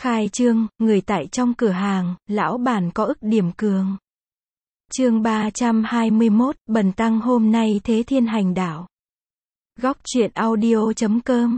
Khai trương, người tại trong cửa hàng, lão bản có ức điểm cường. Chương 321, Bần tăng hôm nay thế thiên hành đạo. Góc truyện audio.com.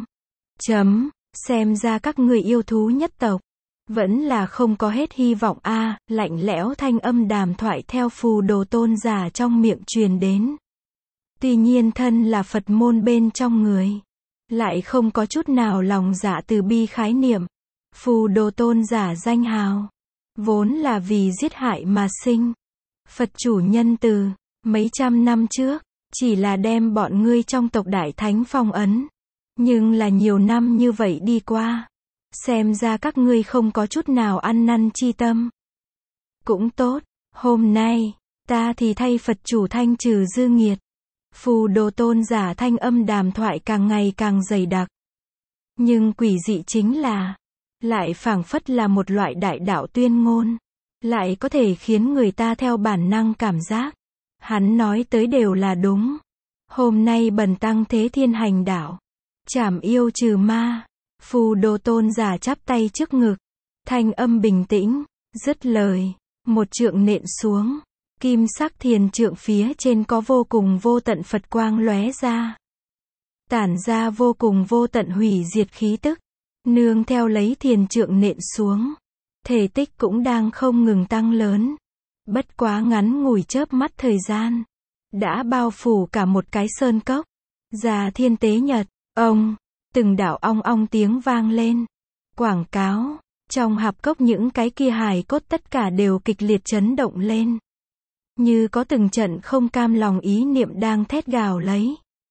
Xem ra các người yêu thú nhất tộc vẫn là không có hết hy vọng a. Lạnh lẽo thanh âm đàm thoại theo Phù Đồ tôn giả trong miệng truyền đến. Tuy nhiên thân là Phật môn bên trong người, lại không có chút nào lòng dạ từ bi khái niệm. Phù Đồ tôn giả danh hào vốn là vì giết hại mà sinh. Phật chủ nhân từ mấy trăm năm trước chỉ là đem bọn ngươi trong tộc Đại Thánh phong ấn, nhưng là nhiều năm như vậy đi qua, xem ra các ngươi không có chút nào ăn năn chi tâm. Cũng tốt, hôm nay ta thì thay Phật chủ thanh trừ dư nghiệt. Phù Đồ tôn giả thanh âm đàm thoại càng ngày càng dày đặc. Nhưng quỷ dị chính là, lại phảng phất là một loại đại đạo tuyên ngôn, lại có thể khiến người ta theo bản năng cảm giác hắn nói tới đều là đúng. Hôm nay bần tăng thế thiên hành đạo, trảm yêu trừ ma. Phù Đồ tôn giả chắp tay trước ngực, thanh âm bình tĩnh, dứt lời, một trượng nện xuống. Kim sắc thiền trượng phía trên có vô cùng vô tận Phật quang lóe ra, tản ra vô cùng vô tận hủy diệt khí tức. Nương theo lấy thiền trượng nện xuống, thể tích cũng đang không ngừng tăng lớn. Bất quá ngắn ngủi chớp mắt thời gian, đã bao phủ cả một cái sơn cốc. Già Thiên Tế Nhật, ông, từng đạo ong ong tiếng vang lên. Quảng cáo, trong hạp cốc những cái kia hài cốt tất cả đều kịch liệt chấn động lên. Như có từng trận không cam lòng ý niệm đang thét gào lấy.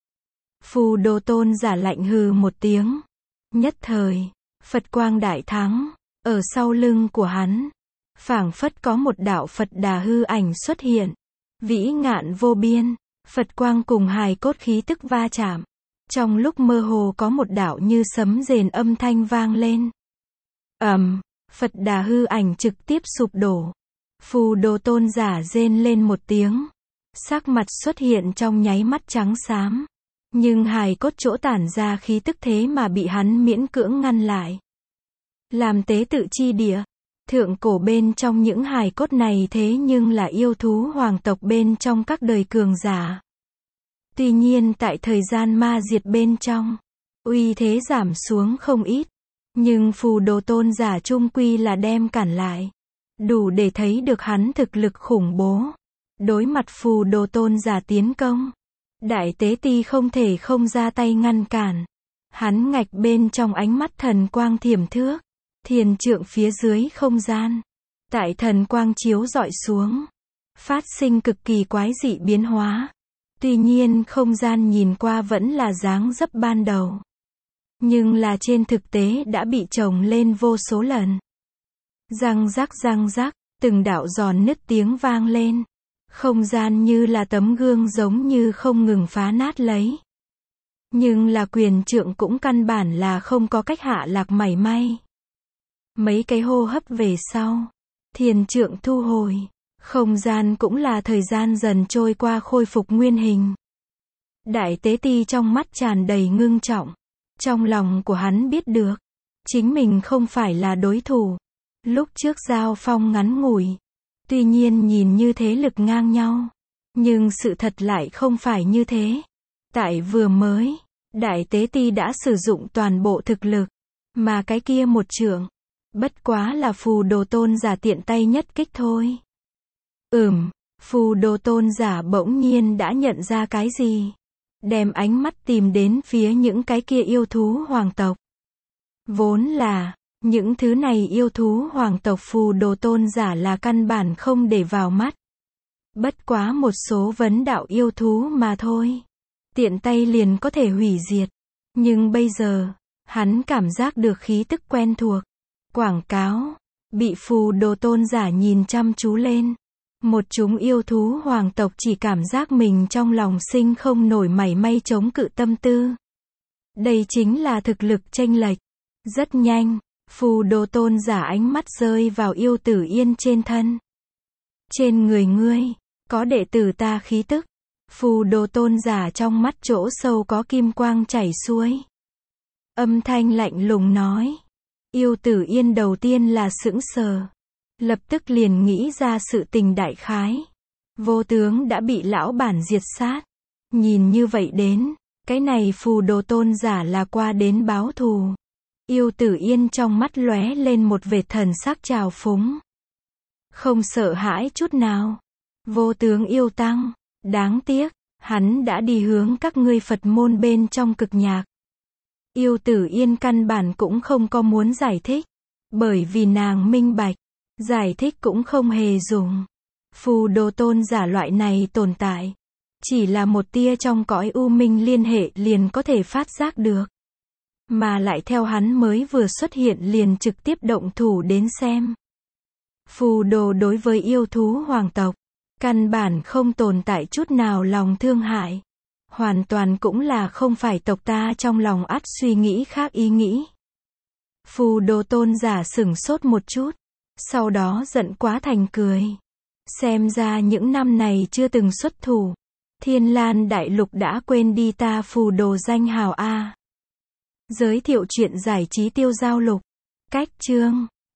Phù Đồ tôn giả lạnh hừ một tiếng. Nhất thời, Phật quang đại thắng, ở sau lưng của hắn, phảng phất có một đạo Phật Đà hư ảnh xuất hiện. Vĩ ngạn vô biên, Phật quang cùng hài cốt khí tức va chạm. Trong lúc mơ hồ có một đạo như sấm rền âm thanh vang lên. Phật Đà hư ảnh trực tiếp sụp đổ. Phù Đồ tôn giả rên lên một tiếng. Sắc mặt xuất hiện trong nháy mắt trắng xám. Nhưng hài cốt chỗ tản ra khí tức thế mà bị hắn miễn cưỡng ngăn lại. Làm tế tự chi địa, thượng cổ bên trong những hài cốt này thế nhưng là yêu thú hoàng tộc bên trong các đời cường giả. Tuy nhiên tại thời gian ma diệt bên trong, uy thế giảm xuống không ít. Nhưng Phù Đồ tôn giả chung quy là đem cản lại. Đủ để thấy được hắn thực lực khủng bố. Đối mặt Phù Đồ tôn giả tiến công, Đại Tế Ti không thể không ra tay ngăn cản. Hắn ngạch bên trong ánh mắt thần quang thiểm thước. Thiền trượng phía dưới không gian, tại thần quang chiếu rọi xuống, phát sinh cực kỳ quái dị biến hóa. Tuy nhiên không gian nhìn qua vẫn là dáng dấp ban đầu, nhưng là trên thực tế đã bị chồng lên vô số lần. Răng rắc, từng đạo giòn nứt tiếng vang lên. Không gian như là tấm gương giống như không ngừng phá nát lấy. Nhưng là quyền trượng cũng căn bản là không có cách hạ lạc mảy may. Mấy cái hô hấp về sau, thiền trượng thu hồi. Không gian cũng là thời gian dần trôi qua khôi phục nguyên hình. Đại Tế Ti trong mắt tràn đầy ngưng trọng. Trong lòng của hắn biết được, chính mình không phải là đối thủ. Lúc trước giao phong ngắn ngủi, tuy nhiên nhìn như thế lực ngang nhau, nhưng sự thật lại không phải như thế. Tại vừa mới, Đại Tế Ti đã sử dụng toàn bộ thực lực, mà cái kia một trượng, bất quá là Phù Đồ tôn giả tiện tay nhất kích thôi. Phù Đồ tôn giả bỗng nhiên đã nhận ra cái gì, đem ánh mắt tìm đến phía những cái kia yêu thú hoàng tộc. Vốn là, những thứ này yêu thú hoàng tộc Phù Đồ tôn giả là căn bản không để vào mắt. Bất quá một số vấn đạo yêu thú mà thôi. Tiện tay liền có thể hủy diệt. Nhưng bây giờ, hắn cảm giác được khí tức quen thuộc. Quảng cáo, bị Phù Đồ tôn giả nhìn chăm chú lên. Một chúng yêu thú hoàng tộc chỉ cảm giác mình trong lòng sinh không nổi mảy may chống cự tâm tư. Đây chính là thực lực chênh lệch. Rất nhanh, Phù Đồ tôn giả ánh mắt rơi vào yêu tử Yên trên thân. Trên người ngươi, có đệ tử ta khí tức. Phù Đồ tôn giả trong mắt chỗ sâu có kim quang chảy xuôi. Âm thanh lạnh lùng nói. Yêu Tử Yên đầu tiên là sững sờ. Lập tức liền nghĩ ra sự tình đại khái. Vô tướng đã bị lão bản diệt sát. Nhìn như vậy đến, cái này phù đồ tôn giả là qua đến báo thù. Yêu Tử Yên trong mắt lóe lên một vệt thần sắc trào phúng. Không sợ hãi chút nào. Vô tướng yêu tăng, đáng tiếc, hắn đã đi hướng các ngươi Phật môn bên trong cực nhạc. Yêu Tử Yên căn bản cũng không có muốn giải thích. Bởi vì nàng minh bạch, giải thích cũng không hề dùng. Phù đồ tôn giả loại này tồn tại. Chỉ là một tia trong cõi u minh liên hệ liền có thể phát giác được. Mà lại theo hắn mới vừa xuất hiện liền trực tiếp động thủ đến xem. Phù đồ đối với yêu thú hoàng tộc, căn bản không tồn tại chút nào lòng thương hại. Hoàn toàn cũng là không phải tộc ta trong lòng ắt suy nghĩ khác ý nghĩ. Phù đồ tôn giả sửng sốt một chút. Sau đó giận quá thành cười. Xem ra những năm này chưa từng xuất thủ. Thiên Lan Đại Lục đã quên đi ta phù đồ danh hào A. Giới thiệu truyện giải trí tiêu giao lục. Cách chương